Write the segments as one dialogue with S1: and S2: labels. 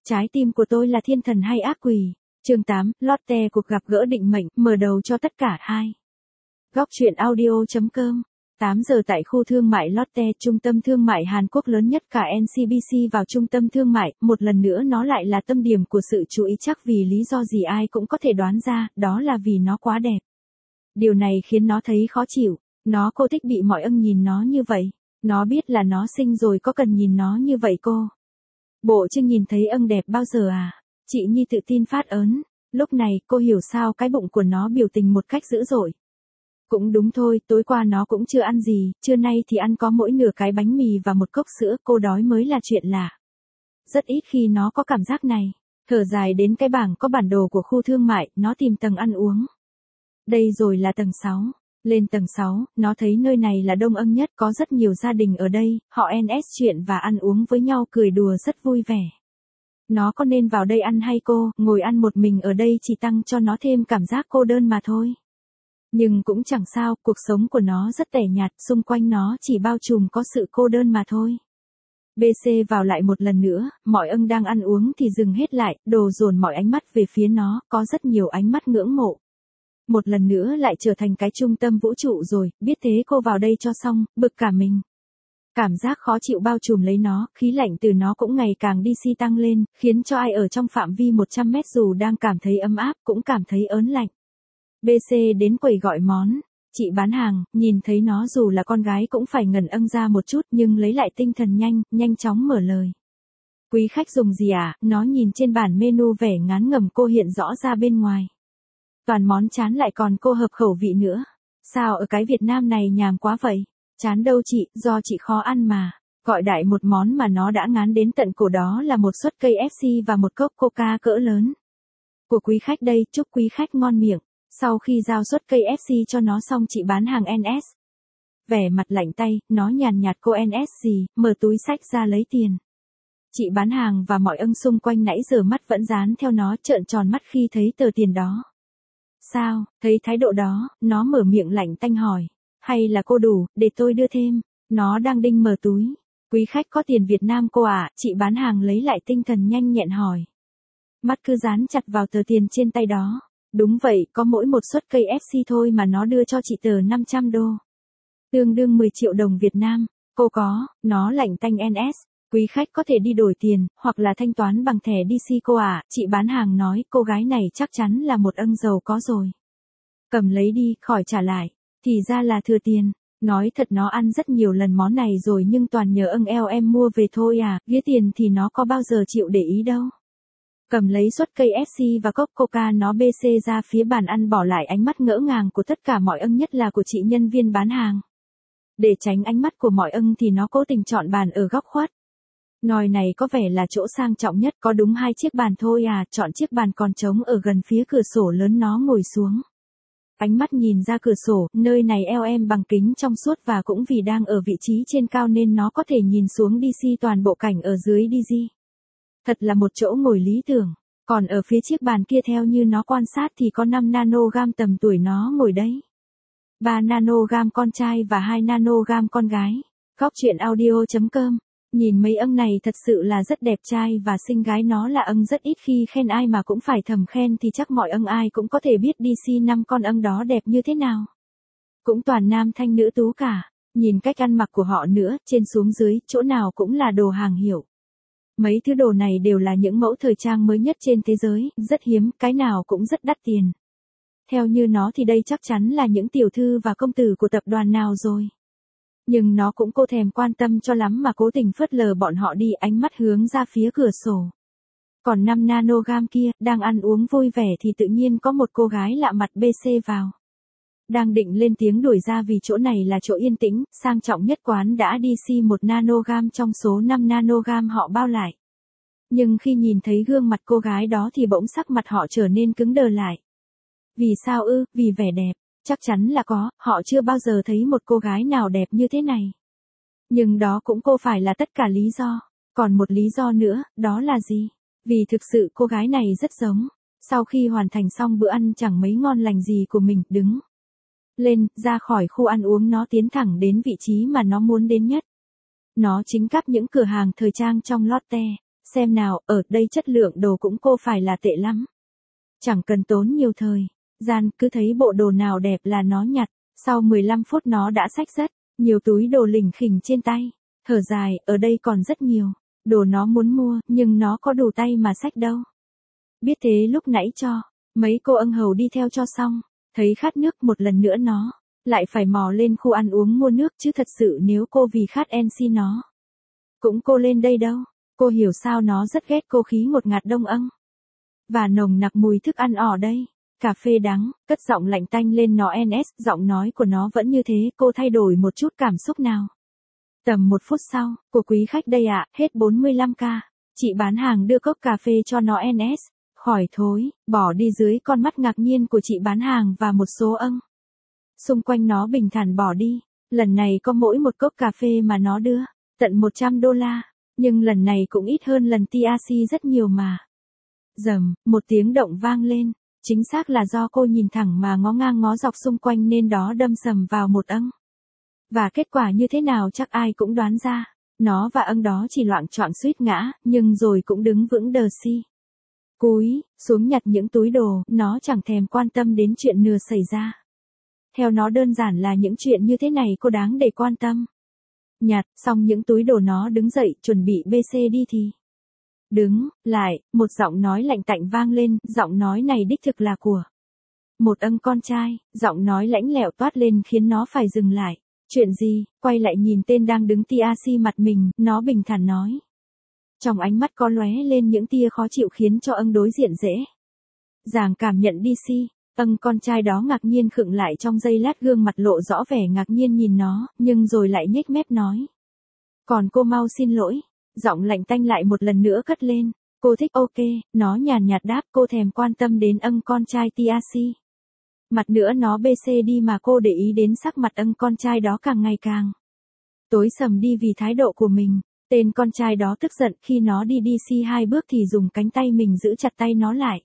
S1: Trái tim của tôi là thiên thần hay ác quỷ? Chương 8, Lotte cuộc gặp gỡ định mệnh, mở đầu cho tất cả hai. Góc truyện audio.com 8 giờ tại khu thương mại Lotte, trung tâm thương mại Hàn Quốc lớn nhất cả NCBC vào trung tâm thương mại, một lần nữa nó lại là tâm điểm của sự chú ý chắc vì lý do gì ai cũng có thể đoán ra, đó là vì nó quá đẹp. Điều này khiến nó thấy khó chịu, cô thích bị mọi ân nhìn nó như vậy, nó biết là nó xinh rồi có cần nhìn nó như vậy cô. Bộ chưa nhìn thấy ân đẹp bao giờ à? Chị Nhi tự tin phát ớn, lúc này cô hiểu sao cái bụng của nó biểu tình một cách dữ dội. Cũng đúng thôi, tối qua nó cũng chưa ăn gì, trưa nay thì ăn có mỗi nửa cái bánh mì và một cốc sữa, cô đói mới là chuyện lạ. Rất ít khi nó có cảm giác này. Thở dài đến cái bảng có bản đồ của khu thương mại, nó tìm tầng ăn uống. Đây rồi là tầng 6. Lên tầng 6, nó thấy nơi này là đông ân nhất, có rất nhiều gia đình ở đây, họ NS chuyện và ăn uống với nhau cười đùa rất vui vẻ. Nó có nên vào đây ăn hay cô, ngồi ăn một mình ở đây chỉ tăng cho nó thêm cảm giác cô đơn mà thôi. Nhưng cũng chẳng sao, cuộc sống của nó rất tẻ nhạt, xung quanh nó chỉ bao trùm có sự cô đơn mà thôi. BC vào lại một lần nữa, mọi ân đang ăn uống thì dừng hết lại, đồ dồn mọi ánh mắt về phía nó, có rất nhiều ánh mắt ngưỡng mộ. Một lần nữa lại trở thành cái trung tâm vũ trụ rồi, biết thế cô vào đây cho xong, bực cả mình. Cảm giác khó chịu bao trùm lấy nó, khí lạnh từ nó cũng ngày càng DC tăng lên, khiến cho ai ở trong phạm vi 100 mét dù đang cảm thấy ấm áp cũng cảm thấy ớn lạnh. BC đến quầy gọi món, chị bán hàng, nhìn thấy nó dù là con gái cũng phải ngẩn âng ra một chút nhưng lấy lại tinh thần nhanh chóng mở lời. Quý khách dùng gì à? Nó nhìn trên bản menu vẻ ngán ngẩm cô hiện rõ ra bên ngoài. Toàn món chán lại còn cô hợp khẩu vị nữa. Sao ở cái Việt Nam này nhàm quá vậy? Chán đâu chị, do chị khó ăn mà. Gọi đại một món mà nó đã ngán đến tận cổ đó là một suất cây FC và một cốc Coca cỡ lớn. Của quý khách đây, chúc quý khách ngon miệng. Sau khi giao suất cây FC cho nó xong chị bán hàng NS. Vẻ mặt lạnh tay, nó nhàn nhạt cô NS gì, mở túi xách ra lấy tiền. Chị bán hàng và mọi ân xung quanh nãy giờ mắt vẫn dán theo nó trợn tròn mắt khi thấy tờ tiền đó. Sao, thấy thái độ đó, nó mở miệng lạnh tanh hỏi. Hay là cô đủ, để tôi đưa thêm. Nó đang đinh mở túi. Quý khách có tiền Việt Nam cô à? Chị bán hàng lấy lại tinh thần nhanh nhẹn hỏi. Mắt cứ dán chặt vào tờ tiền trên tay đó. Đúng vậy, có mỗi một suất cây FC thôi mà nó đưa cho chị tờ 500 đô. Tương đương 10 triệu đồng Việt Nam. Cô có, nó lạnh tanh NS. Quý khách có thể đi đổi tiền, hoặc là thanh toán bằng thẻ DC cô à? Chị bán hàng nói, cô gái này chắc chắn là một ân giàu có rồi. Cầm lấy đi, khỏi trả lại. Thì ra là thừa tiền. Nói thật nó ăn rất nhiều lần món này rồi nhưng toàn nhờ ân eo em mua về thôi à, ghế tiền thì nó có bao giờ chịu để ý đâu. Cầm lấy suất cây FC và cốc Coca nó BC ra phía bàn ăn bỏ lại ánh mắt ngỡ ngàng của tất cả mọi ân nhất là của chị nhân viên bán hàng. Để tránh ánh mắt của mọi ân thì nó cố tình chọn bàn ở góc khuất. Nồi này có vẻ là chỗ sang trọng nhất, có đúng 2 chiếc bàn thôi à, chọn chiếc bàn còn trống ở gần phía cửa sổ lớn nó ngồi xuống. Ánh mắt nhìn ra cửa sổ, nơi này eo em bằng kính trong suốt và cũng vì đang ở vị trí trên cao nên nó có thể nhìn xuống DC toàn bộ cảnh ở dưới DG. Thật là một chỗ ngồi lý tưởng, còn ở phía chiếc bàn kia theo như nó quan sát thì có 5 nanogam tầm tuổi nó ngồi đấy. 3 nanogam con trai và 2 nanogam con gái. Góc truyện audio.com. Nhìn mấy ân này thật sự là rất đẹp trai và xinh gái nó là ân rất ít khi khen ai mà cũng phải thầm khen thì chắc mọi ân ai cũng có thể biết DC 5 con ân đó đẹp như thế nào. Cũng toàn nam thanh nữ tú cả, nhìn cách ăn mặc của họ nữa, trên xuống dưới, chỗ nào cũng là đồ hàng hiệu. Mấy thứ đồ này đều là những mẫu thời trang mới nhất trên thế giới, rất hiếm, cái nào cũng rất đắt tiền. Theo như nó thì đây chắc chắn là những tiểu thư và công tử của tập đoàn nào rồi. Nhưng nó cũng cô thèm quan tâm cho lắm mà cố tình phớt lờ bọn họ đi, ánh mắt hướng ra phía cửa sổ. Còn 5 nanogam kia, đang ăn uống vui vẻ thì tự nhiên có một cô gái lạ mặt BC vào. Đang định lên tiếng đuổi ra vì chỗ này là chỗ yên tĩnh, sang trọng nhất quán đã DC 1 nanogam trong số 5 nanogam họ bao lại. Nhưng khi nhìn thấy gương mặt cô gái đó thì bỗng sắc mặt họ trở nên cứng đờ lại. Vì sao ư? Vì vẻ đẹp. Chắc chắn là có, họ chưa bao giờ thấy một cô gái nào đẹp như thế này. Nhưng đó cũng không phải là tất cả lý do. Còn một lý do nữa, đó là gì? Vì thực sự cô gái này rất giống. Sau khi hoàn thành xong bữa ăn chẳng mấy ngon lành gì của mình, đứng lên, ra khỏi khu ăn uống nó tiến thẳng đến vị trí mà nó muốn đến nhất. Nó chính cắp những cửa hàng thời trang trong Lotte. Xem nào, ở đây chất lượng đồ cũng cô phải là tệ lắm. Chẳng cần tốn nhiều thời gian, cứ thấy bộ đồ nào đẹp là nó nhặt, sau 15 phút nó đã xách rất nhiều túi đồ lỉnh khỉnh trên tay. Thở dài, ở đây còn rất nhiều đồ nó muốn mua, nhưng nó có đủ tay mà xách đâu. Biết thế lúc nãy cho mấy cô ân hầu đi theo cho xong, thấy khát nước một lần nữa nó lại phải mò lên khu ăn uống mua nước, chứ thật sự nếu cô vì khát NC nó cũng cô lên đây đâu. Cô hiểu sao nó rất ghét cô khí ngột ngạt đông âng và nồng nặc mùi thức ăn ở đây. Cà phê đắng, cất giọng lạnh tanh lên nó NS, giọng nói của nó vẫn như thế, cô thay đổi một chút cảm xúc nào. Tầm 1 phút sau, của quý khách đây ạ, hết 45k. Chị bán hàng đưa cốc cà phê cho nó NS, khỏi thối, bỏ đi dưới con mắt ngạc nhiên của chị bán hàng và một số âng. Xung quanh nó bình thản bỏ đi, lần này có mỗi một cốc cà phê mà nó đưa, tận $100, nhưng lần này cũng ít hơn lần TRC rất nhiều mà. Rầm, một tiếng động vang lên, chính xác là do cô nhìn thẳng mà ngó ngang ngó dọc xung quanh nên đó đâm sầm vào một âng. Và kết quả như thế nào chắc ai cũng đoán ra, nó và âng đó chỉ loạng choạng suýt ngã, nhưng rồi cũng đứng vững đờ si. Cúi xuống nhặt những túi đồ, nó chẳng thèm quan tâm đến chuyện nửa xảy ra. Theo nó đơn giản là những chuyện như thế này cô đáng để quan tâm. Nhặt xong những túi đồ nó đứng dậy chuẩn bị BC đi thì đứng lại, một giọng nói lạnh tạnh vang lên, giọng nói này đích thực là của một âng con trai, giọng nói lãnh lẹo toát lên khiến nó phải dừng lại. Chuyện gì? Quay lại nhìn tên đang đứng TRC mặt mình, nó bình thản nói. Trong ánh mắt có lóe lên những tia khó chịu khiến cho âng đối diện dễ dàng cảm nhận DC. Âng con trai đó ngạc nhiên khựng lại trong giây lát, gương mặt lộ rõ vẻ ngạc nhiên nhìn nó, nhưng rồi lại nhếch mép nói. Còn cô mau xin lỗi. Giọng lạnh tanh lại một lần nữa cất lên. Cô thích ok, nó nhàn nhạt đáp, cô thèm quan tâm đến âng con trai TRC. Mặt nữa nó BC đi mà cô để ý đến sắc mặt âng con trai đó càng ngày càng tối sầm đi vì thái độ của mình. Tên con trai đó tức giận khi nó đi DC 2 bước thì dùng cánh tay mình giữ chặt tay nó lại.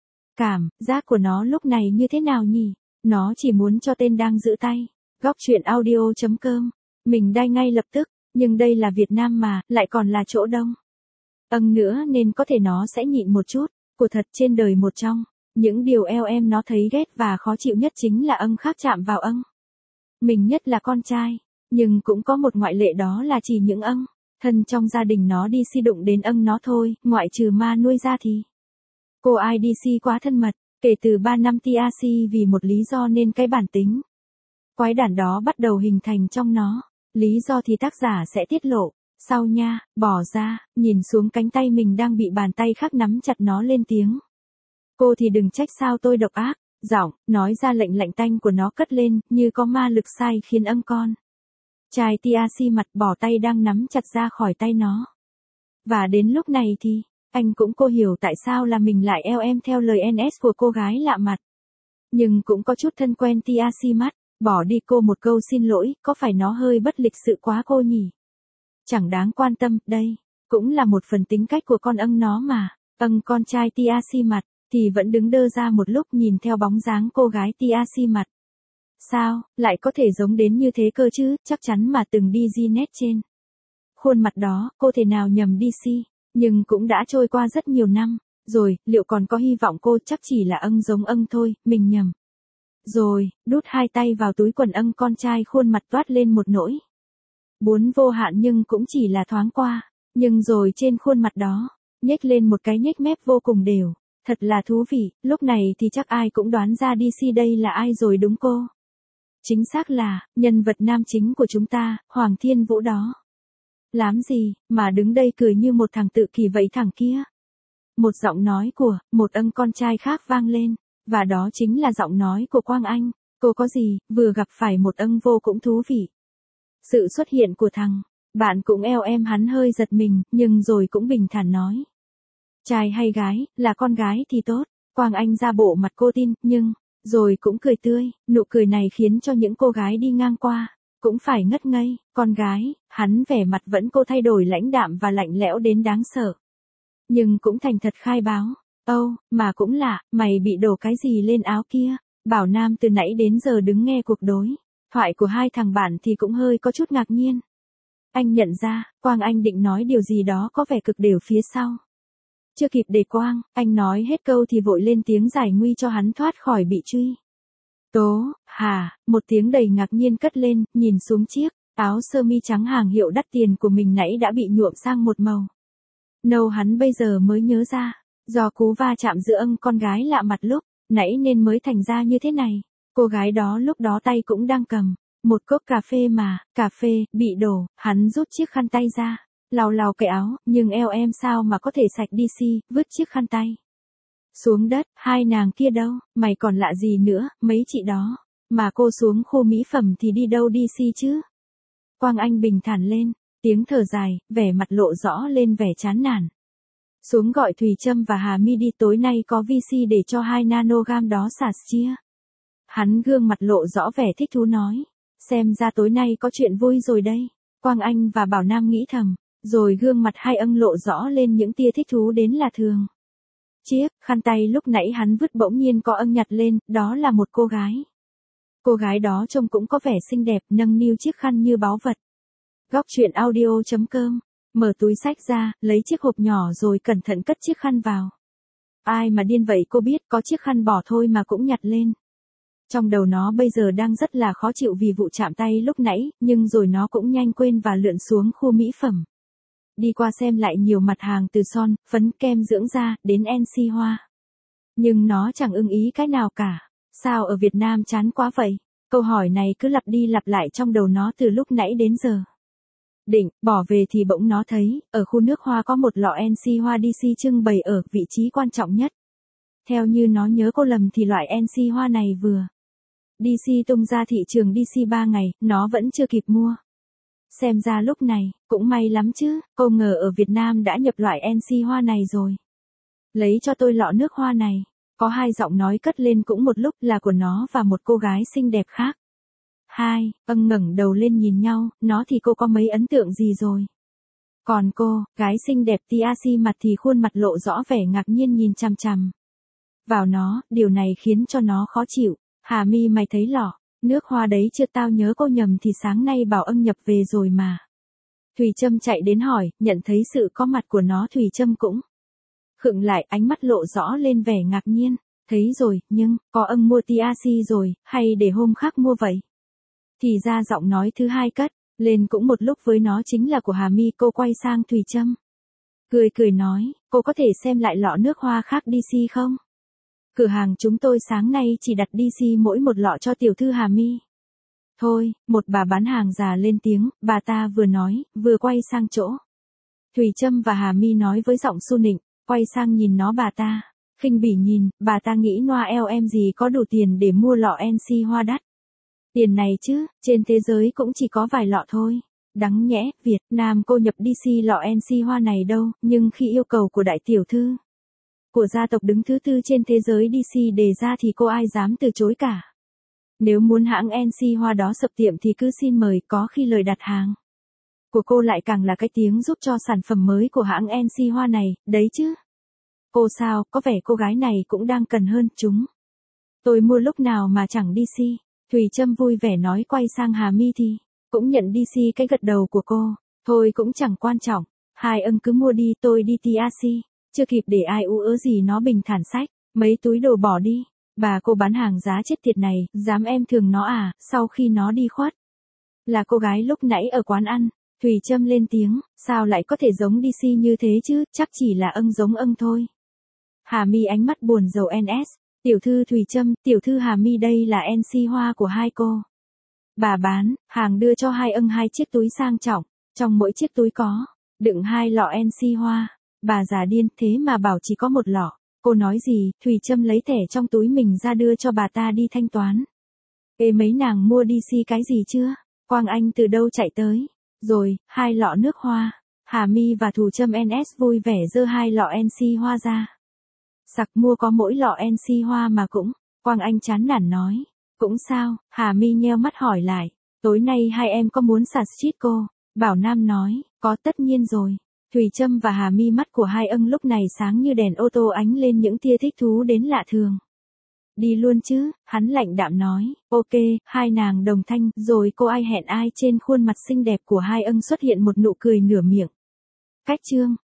S1: Cảm giác của nó lúc này như thế nào nhỉ? Nó chỉ muốn cho tên đang giữ tay. Góc chuyện audio.com. Mình đai ngay lập tức, nhưng đây là Việt Nam mà, lại còn là chỗ đông âng nữa nên có thể nó sẽ nhịn một chút. Của thật trên đời một trong những điều em nó thấy ghét và khó chịu nhất chính là âng khác chạm vào âng. Mình nhất là con trai, nhưng cũng có một ngoại lệ, đó là chỉ những âng thân trong gia đình nó đi si đụng đến âng nó thôi, ngoại trừ ma nuôi ra thì cô ai đi si quá thân mật. Kể từ 3 năm TRC vì một lý do nên cái bản tính quái đản đó bắt đầu hình thành trong nó. Lý do thì tác giả sẽ tiết lộ sau nha. Bỏ ra, nhìn xuống cánh tay mình đang bị bàn tay khác nắm chặt, nó lên tiếng. Cô thì đừng trách sao tôi độc ác. Giọng nói ra lệnh lạnh tanh của nó cất lên như có ma lực sai khiến âng con trai TRC mặt bỏ tay đang nắm chặt ra khỏi tay nó. Và đến lúc này thì anh cũng cô hiểu tại sao là mình lại eo em theo lời NS của cô gái lạ mặt. Nhưng cũng có chút thân quen TRC mắt. Bỏ đi cô một câu xin lỗi, có phải nó hơi bất lịch sự quá cô nhỉ? Chẳng đáng quan tâm, đây cũng là một phần tính cách của con âng nó mà. Âng con trai TRC mặt thì vẫn đứng đơ ra một lúc nhìn theo bóng dáng cô gái TRC mặt. Sao lại có thể giống đến như thế cơ chứ? Chắc chắn mà từng đi di nét trên khuôn mặt đó, cô thể nào nhầm DC. Nhưng cũng đã trôi qua rất nhiều năm rồi, liệu còn có hy vọng cô? Chắc chỉ là âng giống âng thôi, mình nhầm rồi. Đút hai tay vào túi quần âng con trai, khuôn mặt toát lên một nỗi buồn vô hạn, nhưng cũng chỉ là thoáng qua. Nhưng rồi trên khuôn mặt đó nhếch lên một cái nhếch mép vô cùng đều. Thật là thú vị. Lúc này thì chắc ai cũng đoán ra DC đây là ai rồi đúng cô? Chính xác là nhân vật nam chính của chúng ta, Hoàng Thiên Vũ đó. Làm gì mà đứng đây cười như một thằng tự kỷ vậy thằng kia? Một giọng nói của một âng con trai khác vang lên, và đó chính là giọng nói của Quang Anh. Cô có gì, vừa gặp phải một âng vô cũng thú vị. Sự xuất hiện của thằng bạn cũng eo em hắn hơi giật mình, nhưng rồi cũng bình thản nói. Trai hay gái, là con gái thì tốt. Quang Anh ra bộ mặt cô tin, nhưng rồi cũng cười tươi. Nụ cười này khiến cho những cô gái đi ngang qua cũng phải ngất ngây. Con gái, hắn vẻ mặt vẫn cô thay đổi lãnh đạm và lạnh lẽo đến đáng sợ. Nhưng cũng thành thật khai báo. Mà cũng lạ, mày bị đổ cái gì lên áo kia? Bảo Nam từ nãy đến giờ đứng nghe cuộc đối thoại của hai thằng bạn thì cũng hơi có chút ngạc nhiên. Anh nhận ra, Quang Anh định nói điều gì đó có vẻ cực đều phía sau. Chưa kịp để quang, anh nói hết câu thì vội lên tiếng giải nguy cho hắn thoát khỏi bị truy. Tố, hả, một tiếng đầy ngạc nhiên cất lên, nhìn xuống chiếc áo sơ mi trắng hàng hiệu đắt tiền của mình nãy đã bị nhuộm sang một màu nâu. Hắn bây giờ mới nhớ ra, do cú va chạm giữa con gái lạ mặt lúc nãy nên mới thành ra như thế này. Cô gái đó lúc đó tay cũng đang cầm một cốc cà phê mà, cà phê bị đổ, hắn rút chiếc khăn tay ra, lau lau cái áo, nhưng eo em sao mà có thể sạch đi xi, vứt chiếc khăn tay xuống đất. Hai nàng kia đâu, mày còn lạ gì nữa, mấy chị đó, mà cô xuống khu mỹ phẩm thì đi đâu đi xi chứ? Quang Anh bình thản lên, tiếng thở dài, vẻ mặt lộ rõ lên vẻ chán nản. Xuống gọi Thùy Trâm và Hà My đi, tối nay có VC để cho 2 nanogam đó xả chia. Hắn gương mặt lộ rõ vẻ thích thú nói, xem ra tối nay có chuyện vui rồi đây. Quang Anh và Bảo Nam nghĩ thầm, rồi gương mặt hai lộ rõ lên những tia thích thú đến lạ thường. Chiếc khăn tay lúc nãy hắn vứt bỗng nhiên có nhặt lên, đó là một cô gái. Cô gái đó trông cũng có vẻ xinh đẹp, nâng niu chiếc khăn như báu vật. Góc truyện audio.com, mở túi xách ra, lấy chiếc hộp nhỏ rồi cẩn thận cất chiếc khăn vào. Ai mà điên vậy, cô biết có chiếc khăn bỏ thôi mà cũng nhặt lên. Trong đầu nó bây giờ đang rất là khó chịu vì vụ chạm tay lúc nãy, nhưng rồi nó cũng nhanh quên và lượn xuống khu mỹ phẩm. Đi qua xem lại nhiều mặt hàng từ son, phấn, kem dưỡng da, đến NC Hoa. Nhưng nó chẳng ưng ý cái nào cả. Sao ở Việt Nam chán quá vậy? Câu hỏi này cứ lặp đi lặp lại trong đầu nó từ lúc nãy đến giờ. Định bỏ về thì bỗng nó thấy, ở khu nước hoa có một lọ NC Hoa DC trưng bày ở vị trí quan trọng nhất. Theo như nó nhớ cô lầm thì loại NC Hoa này vừa DC tung ra thị trường DC 3 ngày, nó vẫn chưa kịp mua. Xem ra lúc này, cũng may lắm chứ, cô ngờ ở Việt Nam đã nhập loại NC Hoa này rồi. Lấy cho tôi lọ nước hoa này. Có 2 giọng nói cất lên cũng một lúc, là của nó và một cô gái xinh đẹp khác. Ngẩng đầu lên nhìn nhau, nó thì cô có mấy ấn tượng gì rồi. Còn cô, gái xinh đẹp TRC mặt thì khuôn mặt lộ rõ vẻ ngạc nhiên nhìn chằm chằm vào nó, điều này khiến cho nó khó chịu. Hà My, mày thấy lọ nước hoa đấy chưa? Tao nhớ cô nhầm thì sáng nay bảo nhập về rồi mà. Thùy Trâm chạy đến hỏi, nhận thấy sự có mặt của nó Thùy Trâm cũng khựng lại, ánh mắt lộ rõ lên vẻ ngạc nhiên. Thấy rồi, nhưng, có mua TRC rồi, hay để hôm khác mua vậy? Thì ra giọng nói thứ hai cất lên cũng một lúc với nó chính là của Hà My. Cô quay sang Thùy Trâm, cười nói, cô có thể xem lại lọ nước hoa khác DC không? Cửa hàng chúng tôi sáng nay chỉ đặt DC mỗi một lọ cho tiểu thư Hà My. Thôi, một bà bán hàng già lên tiếng, bà ta vừa nói, vừa quay sang chỗ Thùy Trâm và Hà My nói với giọng su nịnh, quay sang nhìn nó bà ta, khinh bỉ nhìn, bà ta nghĩ Noel em gì có đủ tiền để mua lọ NC Hoa đắt. Tiền này chứ, trên thế giới cũng chỉ có vài lọ thôi. Đáng nhẽ, Việt Nam cô nhập DC lọ NC Hoa này đâu, nhưng khi yêu cầu của đại tiểu thư của gia tộc đứng thứ 4 trên thế giới DC đề ra thì cô ai dám từ chối cả. Nếu muốn hãng NC Hoa đó sập tiệm thì cứ xin mời, có khi lời đặt hàng của cô lại càng là cái tiếng giúp cho sản phẩm mới của hãng NC Hoa này, đấy chứ. Cô sao, có vẻ cô gái này cũng đang cần hơn chúng. Tôi mua lúc nào mà chẳng DC. Thùy Trâm vui vẻ nói, quay sang Hà My thì cũng nhận DC cái gật đầu của cô. Thôi cũng chẳng quan trọng, hai cứ mua đi, tôi đi TRC. Chưa kịp để ai ú ớ gì nó bình thản xách mấy túi đồ bỏ đi. Bà cô bán hàng giá chết tiệt này, dám em thường nó à? Sau khi nó đi khuất là cô gái lúc nãy ở quán ăn, Thùy Trâm lên tiếng, sao lại có thể giống DC như thế chứ, chắc chỉ là giống thôi. Hà My ánh mắt buồn rầu NS, tiểu thư Thùy Trâm, tiểu thư Hà My đây là NC Hoa của hai cô. Bà bán hàng đưa cho hai chiếc túi sang trọng, trong mỗi chiếc túi có đựng 2 lọ NC Hoa. Bà già điên, thế mà bảo chỉ có một lọ. Cô nói gì? Thùy Trâm lấy thẻ trong túi mình ra đưa cho bà ta đi thanh toán. Ê, mấy nàng mua DC cái gì chưa? Quang Anh từ đâu chạy tới? Rồi, 2 lọ nước hoa. Hà My và Thùy Trâm NS vui vẻ giơ 2 lọ NC Hoa ra. Sặc mua có mỗi lọ NC Hoa mà cũng. Quang Anh chán nản nói. Cũng sao? Hà My nheo mắt hỏi lại. Tối nay hai em có muốn xả street cô? Bảo Nam nói, có tất nhiên rồi. Thùy Trâm và Hà My mắt của hai lúc này sáng như đèn ô tô ánh lên những tia thích thú đến lạ thường. Đi luôn chứ, hắn lạnh đạm nói, ok, hai nàng đồng thanh, rồi cô ai hẹn ai trên khuôn mặt xinh đẹp của hai xuất hiện một nụ cười nửa miệng. Cách chương